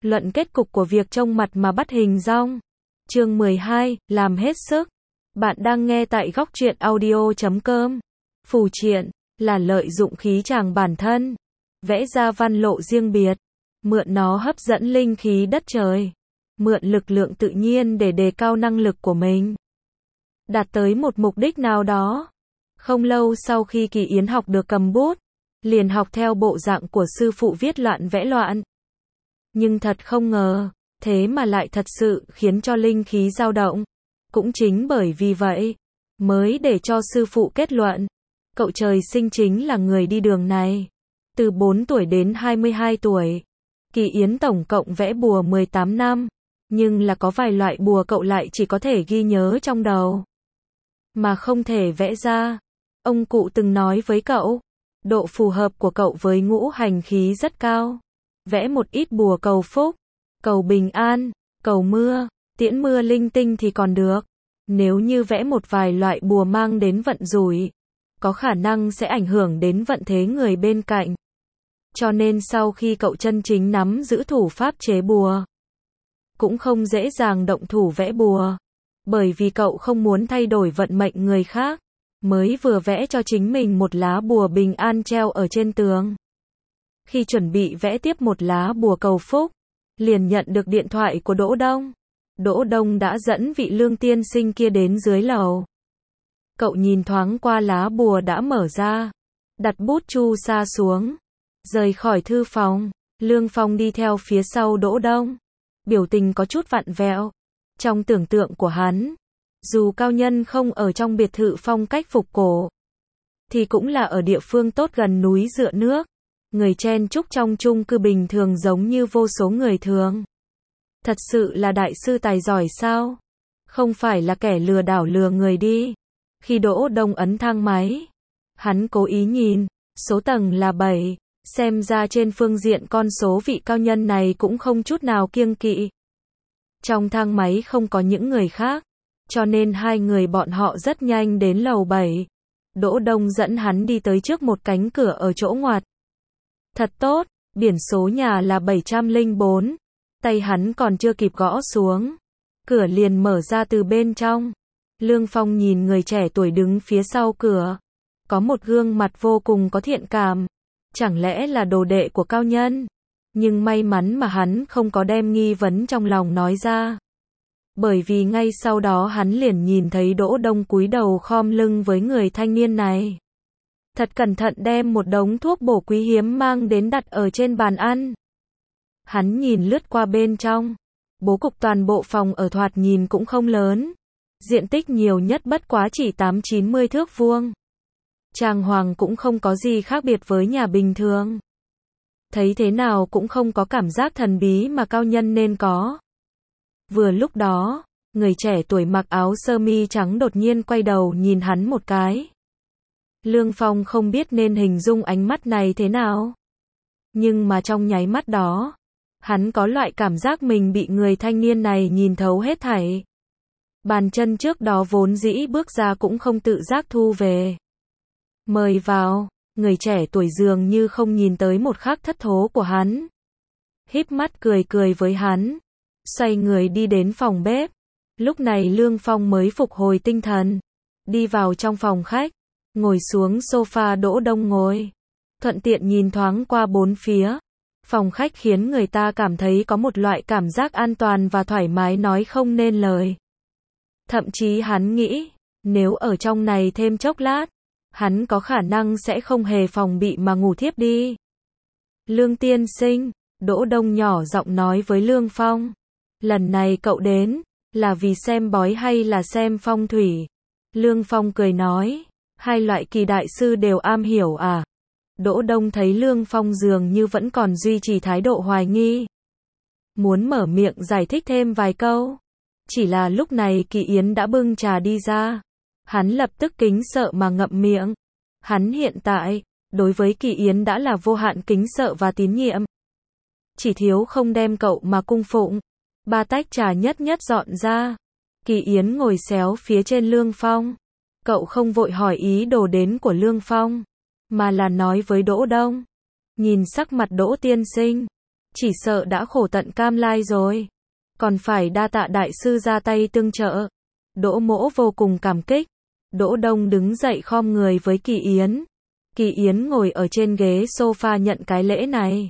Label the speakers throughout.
Speaker 1: Luận kết cục của việc trông mặt mà bắt hình dong. Chương 12, làm hết sức. Bạn đang nghe tại góc truyện audio.com. Phù triện là lợi dụng khí tràng bản thân, vẽ ra văn lộ riêng biệt, mượn nó hấp dẫn linh khí đất trời, mượn lực lượng tự nhiên để đề cao năng lực của mình, đạt tới một mục đích nào đó. Không lâu sau khi Kỳ Yến học được cầm bút, liền học theo bộ dạng của sư phụ viết loạn vẽ loạn. Nhưng thật không ngờ, thế mà lại thật sự khiến cho linh khí dao động. Cũng chính bởi vì vậy, mới để cho sư phụ kết luận, cậu trời sinh chính là người đi đường này. Từ 4 tuổi đến 22 tuổi, Kỳ Yến tổng cộng vẽ bùa 18 năm, nhưng là có vài loại bùa cậu lại chỉ có thể ghi nhớ trong đầu, mà không thể vẽ ra. Ông cụ từng nói với cậu, độ phù hợp của cậu với ngũ hành khí rất cao. Vẽ một ít bùa cầu phúc, cầu bình an, cầu mưa, tiễn mưa linh tinh thì còn được. Nếu như vẽ một vài loại bùa mang đến vận rủi, có khả năng sẽ ảnh hưởng đến vận thế người bên cạnh. Cho nên sau khi cậu chân chính nắm giữ thủ pháp chế bùa, cũng không dễ dàng động thủ vẽ bùa, bởi vì cậu không muốn thay đổi vận mệnh người khác, mới vừa vẽ cho chính mình một lá bùa bình an treo ở trên tường. Khi chuẩn bị vẽ tiếp một lá bùa cầu phúc, liền nhận được điện thoại của Đỗ Đông. Đỗ Đông đã dẫn vị Lương tiên sinh kia đến dưới lầu. Cậu nhìn thoáng qua lá bùa đã mở ra, đặt bút chu sa xuống, rời khỏi thư phòng. Lương Phong đi theo phía sau Đỗ Đông, biểu tình có chút vặn vẹo. Trong tưởng tượng của hắn, dù cao nhân không ở trong biệt thự phong cách phục cổ, thì cũng là ở địa phương tốt gần núi dựa nước. Người chen chúc trong chung cư bình thường giống như vô số người thường. Thật sự là đại sư tài giỏi sao? Không phải là kẻ lừa đảo lừa người đi. Khi Đỗ Đông ấn thang máy, hắn cố ý nhìn, số tầng là 7, xem ra trên phương diện con số vị cao nhân này cũng không chút nào kiêng kỵ. Trong thang máy không có những người khác, cho nên hai người bọn họ rất nhanh đến lầu 7. Đỗ Đông dẫn hắn đi tới trước một cánh cửa ở chỗ ngoặt. Thật tốt, biển số nhà là 704. Tay hắn còn chưa kịp gõ xuống, cửa liền mở ra từ bên trong. Lương Phong nhìn người trẻ tuổi đứng phía sau cửa, có một gương mặt vô cùng có thiện cảm. Chẳng lẽ là đồ đệ của cao nhân? Nhưng may mắn mà hắn không có đem nghi vấn trong lòng nói ra. Bởi vì ngay sau đó hắn liền nhìn thấy Đỗ Đông cúi đầu khom lưng với người thanh niên này. Thật cẩn thận đem một đống thuốc bổ quý hiếm mang đến đặt ở trên bàn ăn. Hắn nhìn lướt qua bên trong. Bố cục toàn bộ phòng ở thoạt nhìn cũng không lớn. Diện tích nhiều nhất bất quá chỉ 8-90 thước vuông. Trang hoàng cũng không có gì khác biệt với nhà bình thường. Thấy thế nào cũng không có cảm giác thần bí mà cao nhân nên có. Vừa lúc đó, người trẻ tuổi mặc áo sơ mi trắng đột nhiên quay đầu nhìn hắn một cái. Lương Phong không biết nên hình dung ánh mắt này thế nào. Nhưng mà trong nháy mắt đó, hắn có loại cảm giác mình bị người thanh niên này nhìn thấu hết thảy. Bàn chân trước đó vốn dĩ bước ra cũng không tự giác thu về. Mời vào, người trẻ tuổi dường như không nhìn tới một khắc thất thố của hắn. Híp mắt cười cười với hắn, xoay người đi đến phòng bếp. Lúc này Lương Phong mới phục hồi tinh thần, đi vào trong phòng khách, ngồi xuống sofa Đỗ Đông ngồi, thuận tiện nhìn thoáng qua bốn phía. Phòng khách khiến người ta cảm thấy có một loại cảm giác an toàn và thoải mái nói không nên lời. Thậm chí hắn nghĩ, nếu ở trong này thêm chốc lát, hắn có khả năng sẽ không hề phòng bị mà ngủ thiếp đi. Lương tiên sinh, Đỗ Đông nhỏ giọng nói với Lương Phong. Lần này cậu đến, là vì xem bói hay là xem phong thủy? Lương Phong cười nói, hai loại kỳ đại sư đều am hiểu à? Đỗ Đông thấy Lương Phong dường như vẫn còn duy trì thái độ hoài nghi. Muốn mở miệng giải thích thêm vài câu. Chỉ là lúc này Kỳ Yến đã bưng trà đi ra. Hắn lập tức kính sợ mà ngậm miệng. Hắn hiện tại, đối với Kỳ Yến đã là vô hạn kính sợ và tín nhiệm. Chỉ thiếu không đem cậu mà cung phụng. 3 tách trà nhất nhất dọn ra. Kỳ Yến ngồi xéo phía trên Lương Phong. Cậu không vội hỏi ý đồ đến của Lương Phong, mà là nói với Đỗ Đông. Nhìn sắc mặt Đỗ tiên sinh, chỉ sợ đã khổ tận cam lai rồi. Còn phải đa tạ đại sư ra tay tương trợ. Đỗ Mỗ vô cùng cảm kích. Đỗ Đông đứng dậy khom người với Kỳ Yến. Kỳ Yến ngồi ở trên ghế sofa nhận cái lễ này.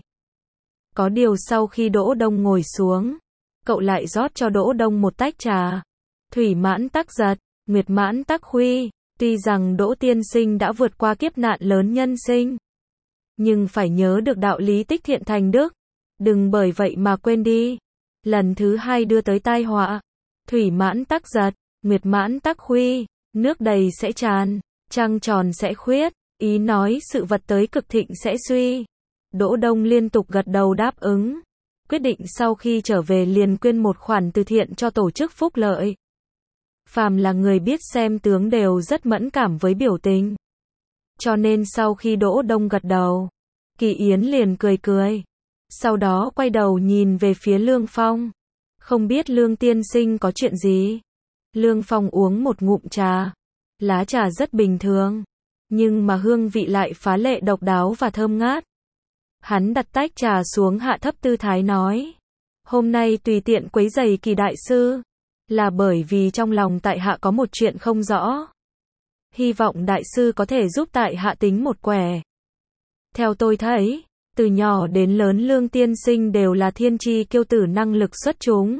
Speaker 1: Có điều sau khi Đỗ Đông ngồi xuống, cậu lại rót cho Đỗ Đông một tách trà. Thủy mãn tắc giật, nguyệt mãn tắc huy. Tuy rằng Đỗ tiên sinh đã vượt qua kiếp nạn lớn nhân sinh, nhưng phải nhớ được đạo lý tích thiện thành đức. Đừng bởi vậy mà quên đi. Lần thứ hai đưa tới tai họa. Thủy mãn tắc giật, nguyệt mãn tắc huy. Nước đầy sẽ tràn, trăng tròn sẽ khuyết. Ý nói sự vật tới cực thịnh sẽ suy. Đỗ Đông liên tục gật đầu đáp ứng. Quyết định sau khi trở về liền quyên một khoản từ thiện cho tổ chức phúc lợi. Phàm là người biết xem tướng đều rất mẫn cảm với biểu tình. Cho nên sau khi Đỗ Đông gật đầu, Kỳ Yến liền cười cười. Sau đó quay đầu nhìn về phía Lương Phong. Không biết Lương tiên sinh có chuyện gì? Lương Phong uống một ngụm trà. Lá trà rất bình thường, nhưng mà hương vị lại phá lệ độc đáo và thơm ngát. Hắn đặt tách trà xuống hạ thấp tư thái nói. Hôm nay tùy tiện quấy rầy Kỳ đại sư, là bởi vì trong lòng tại hạ có một chuyện không rõ. Hy vọng đại sư có thể giúp tại hạ tính một quẻ. Theo tôi thấy, từ nhỏ đến lớn Lương tiên sinh đều là thiên tri kiêu tử năng lực xuất chúng,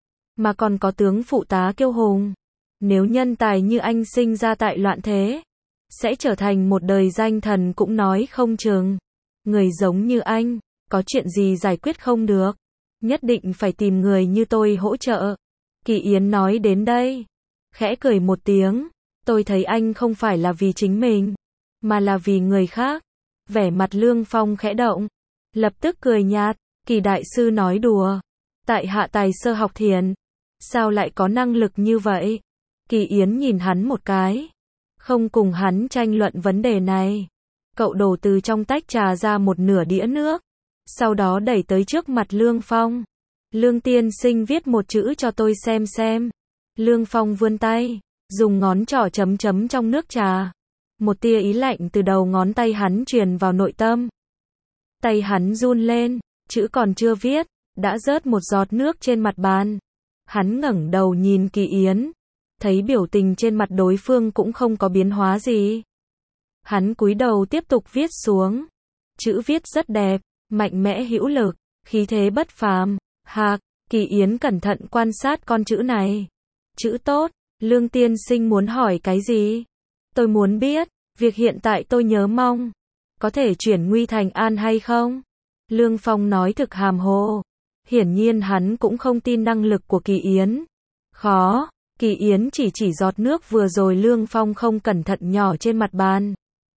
Speaker 1: mà còn có tướng phụ tá kiêu hùng. Nếu nhân tài như anh sinh ra tại loạn thế, sẽ trở thành một đời danh thần cũng nói không chừng. Người giống như anh, có chuyện gì giải quyết không được, nhất định phải tìm người như tôi hỗ trợ. Kỳ Yến nói đến đây, khẽ cười một tiếng. Tôi thấy anh không phải là vì chính mình, mà là vì người khác. Vẻ mặt Lương Phong khẽ động, lập tức cười nhạt. Kỳ đại sư nói đùa, tại hạ tài sơ học thiền, sao lại có năng lực như vậy? Kỳ Yến nhìn hắn một cái, không cùng hắn tranh luận vấn đề này. Cậu đổ từ trong tách trà ra một nửa đĩa nước, sau đó đẩy tới trước mặt Lương Phong. Lương tiên sinh viết một chữ cho tôi xem. Lương Phong vươn tay, dùng ngón trỏ chấm chấm trong nước trà. Một tia ý lạnh từ đầu ngón tay hắn truyền vào nội tâm. Tay hắn run lên, chữ còn chưa viết, đã rớt một giọt nước trên mặt bàn. Hắn ngẩng đầu nhìn Kỳ Yến, thấy biểu tình trên mặt đối phương cũng không có biến hóa gì. Hắn cúi đầu tiếp tục viết xuống. Chữ viết rất đẹp, mạnh mẽ hữu lực, khí thế bất phàm. Hạc, Kỳ Yến cẩn thận quan sát con chữ này. Chữ tốt. Lương tiên sinh muốn hỏi cái gì? Tôi muốn biết, việc hiện tại tôi nhớ mong, có thể chuyển nguy thành an hay không? Lương Phong nói thực hàm hồ. Hiển nhiên hắn cũng không tin năng lực của Kỳ Yến. Khó. Kỳ Yến chỉ giọt nước vừa rồi Lương Phong không cẩn thận nhỏ trên mặt bàn.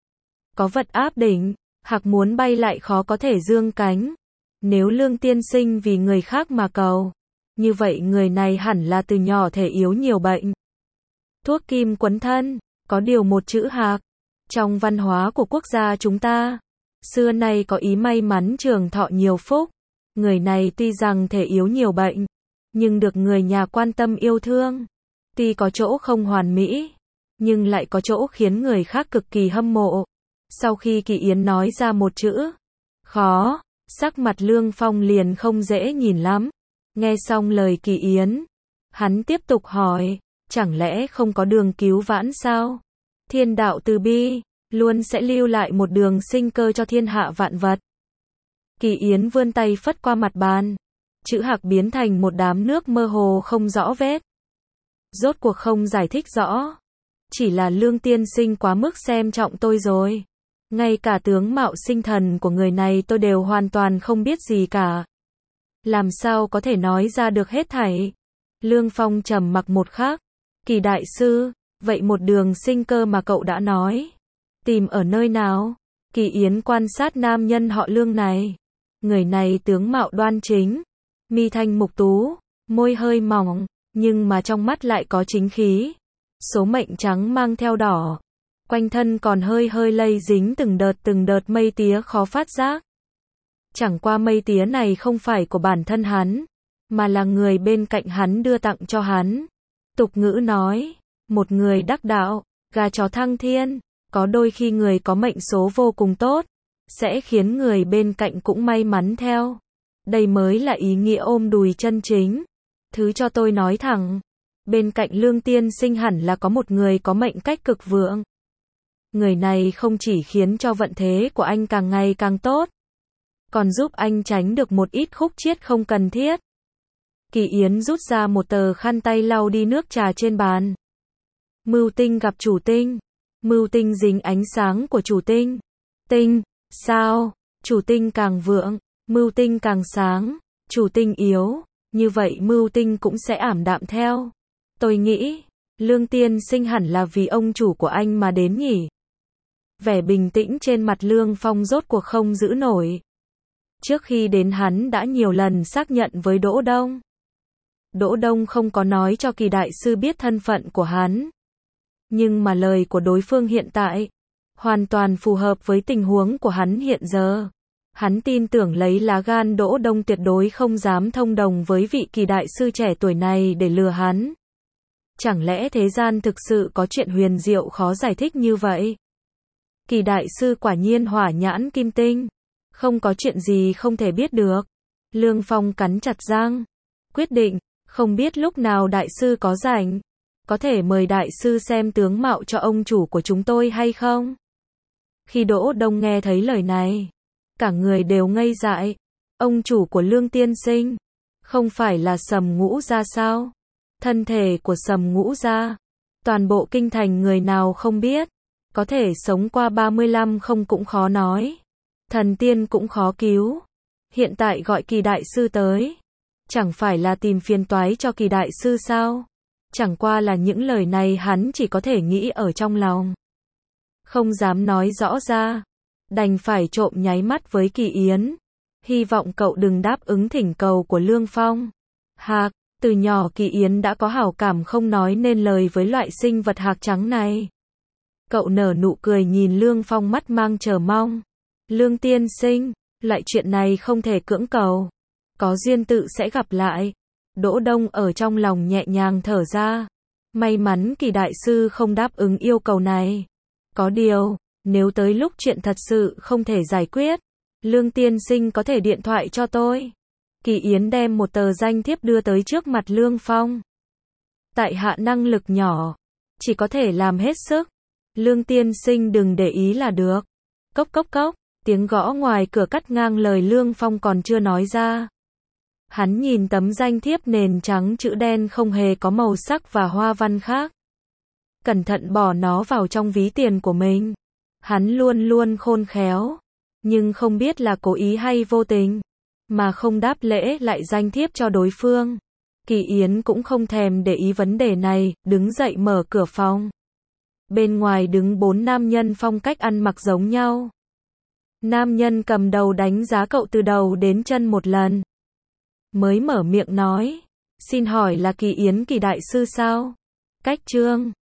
Speaker 1: Có vật áp đỉnh, Hạc muốn bay lại khó có thể dương cánh. Nếu Lương tiên sinh vì người khác mà cầu, như vậy người này hẳn là từ nhỏ thể yếu nhiều bệnh. Thuốc kim quấn thân, có điều một chữ Hạc. Trong văn hóa của quốc gia chúng ta, xưa nay có ý may mắn trường thọ nhiều phúc. Người này tuy rằng thể yếu nhiều bệnh, nhưng được người nhà quan tâm yêu thương. Tuy có chỗ không hoàn mỹ, nhưng lại có chỗ khiến người khác cực kỳ hâm mộ. Sau khi Kỳ Yến nói ra một chữ khó, sắc mặt Lương Phong liền không dễ nhìn lắm. Nghe xong lời Kỳ Yến, hắn tiếp tục hỏi, chẳng lẽ không có đường cứu vãn sao? Thiên đạo từ bi, luôn sẽ lưu lại một đường sinh cơ cho thiên hạ vạn vật. Kỳ Yến vươn tay phất qua mặt bàn, chữ Hạc biến thành một đám nước mơ hồ không rõ vết. Rốt cuộc không giải thích rõ, chỉ là Lương tiên sinh quá mức xem trọng tôi rồi. Ngay cả tướng mạo sinh thần của người này tôi đều hoàn toàn không biết gì cả. Làm sao có thể nói ra được hết thảy? Lương Phong trầm mặc một khắc. Kỳ đại sư, vậy một đường sinh cơ mà cậu đã nói, tìm ở nơi nào? Kỳ Yến quan sát nam nhân họ Lương này. Người này tướng mạo đoan chính, mi thanh mục tú, môi hơi mỏng, nhưng mà trong mắt lại có chính khí. Số mệnh trắng mang theo đỏ. Quanh thân còn hơi hơi lây dính từng đợt mây tía khó phát giác. Chẳng qua mây tía này không phải của bản thân hắn, mà là người bên cạnh hắn đưa tặng cho hắn. Tục ngữ nói, một người đắc đạo, gà chó thăng thiên. Có đôi khi người có mệnh số vô cùng tốt, sẽ khiến người bên cạnh cũng may mắn theo. Đây mới là ý nghĩa ôm đùi chân chính. Thứ cho tôi nói thẳng. Bên cạnh Lương Tiên Sinh hẳn là có một người có mệnh cách cực vượng. Người này không chỉ khiến cho vận thế của anh càng ngày càng tốt, còn giúp anh tránh được một ít khúc chiết không cần thiết. Kỳ Yến rút ra một tờ khăn tay lau đi nước trà trên bàn. Mưu tinh gặp chủ tinh. Mưu tinh dính ánh sáng của chủ tinh. Tinh, sao? Chủ tinh càng vượng, mưu tinh càng sáng. Chủ tinh yếu, như vậy mưu tinh cũng sẽ ảm đạm theo. Tôi nghĩ, Lương Tiên Sinh hẳn là vì ông chủ của anh mà đến nhỉ. Vẻ bình tĩnh trên mặt Lương Phong rốt cuộc không giữ nổi. Trước khi đến hắn đã nhiều lần xác nhận với Đỗ Đông. Đỗ Đông không có nói cho Kỳ đại sư biết thân phận của hắn. Nhưng mà lời của đối phương hiện tại hoàn toàn phù hợp với tình huống của hắn hiện giờ. Hắn tin tưởng lấy lá gan Đỗ Đông tuyệt đối không dám thông đồng với vị Kỳ đại sư trẻ tuổi này để lừa hắn. Chẳng lẽ thế gian thực sự có chuyện huyền diệu khó giải thích như vậy? Kỳ đại sư quả nhiên hỏa nhãn kim tinh. Không có chuyện gì không thể biết được. Lương Phong cắn chặt răng. Quyết định, không biết lúc nào đại sư có rảnh. Có thể mời đại sư xem tướng mạo cho ông chủ của chúng tôi hay không? Khi Đỗ Đông nghe thấy lời này, cả người đều ngây dại. Ông chủ của Lương Tiên Sinh, không phải là Sầm Ngũ Gia sao? Thân thể của Sầm Ngũ Gia, toàn bộ kinh thành người nào không biết. Có thể sống qua 35 không cũng khó nói. Thần tiên cũng khó cứu. Hiện tại gọi Kỳ đại sư tới, chẳng phải là tìm phiền toái cho Kỳ đại sư sao? Chẳng qua là những lời này hắn chỉ có thể nghĩ ở trong lòng, không dám nói rõ ra. Đành phải trộm nháy mắt với Kỳ Yến. Hy vọng cậu đừng đáp ứng thỉnh cầu của Lương Phong. Hạc, từ nhỏ Kỳ Yến đã có hảo cảm không nói nên lời với loại sinh vật hạc trắng này. Cậu nở nụ cười nhìn Lương Phong mắt mang chờ mong. Lương Tiên Sinh, loại chuyện này không thể cưỡng cầu. Có duyên tự sẽ gặp lại. Đỗ Đông ở trong lòng nhẹ nhàng thở ra. May mắn Kỳ đại sư không đáp ứng yêu cầu này. Có điều, nếu tới lúc chuyện thật sự không thể giải quyết, Lương Tiên Sinh có thể điện thoại cho tôi. Kỳ Yến đem một tờ danh thiếp đưa tới trước mặt Lương Phong. Tại hạ năng lực nhỏ, chỉ có thể làm hết sức. Lương Tiên Sinh đừng để ý là được. Cốc cốc cốc, tiếng gõ ngoài cửa cắt ngang lời Lương Phong còn chưa nói ra. Hắn nhìn tấm danh thiếp nền trắng chữ đen không hề có màu sắc và hoa văn khác. Cẩn thận bỏ nó vào trong ví tiền của mình. Hắn luôn luôn khôn khéo, nhưng không biết là cố ý hay vô tình, mà không đáp lễ lại danh thiếp cho đối phương. Kỳ Yến cũng không thèm để ý vấn đề này, đứng dậy mở cửa phòng. Bên ngoài đứng 4 nam nhân phong cách ăn mặc giống nhau. Nam nhân cầm đầu đánh giá cậu từ đầu đến chân một lần. Mới mở miệng nói, xin hỏi là Kỳ Yến Kỳ đại sư sao? Cách Trương,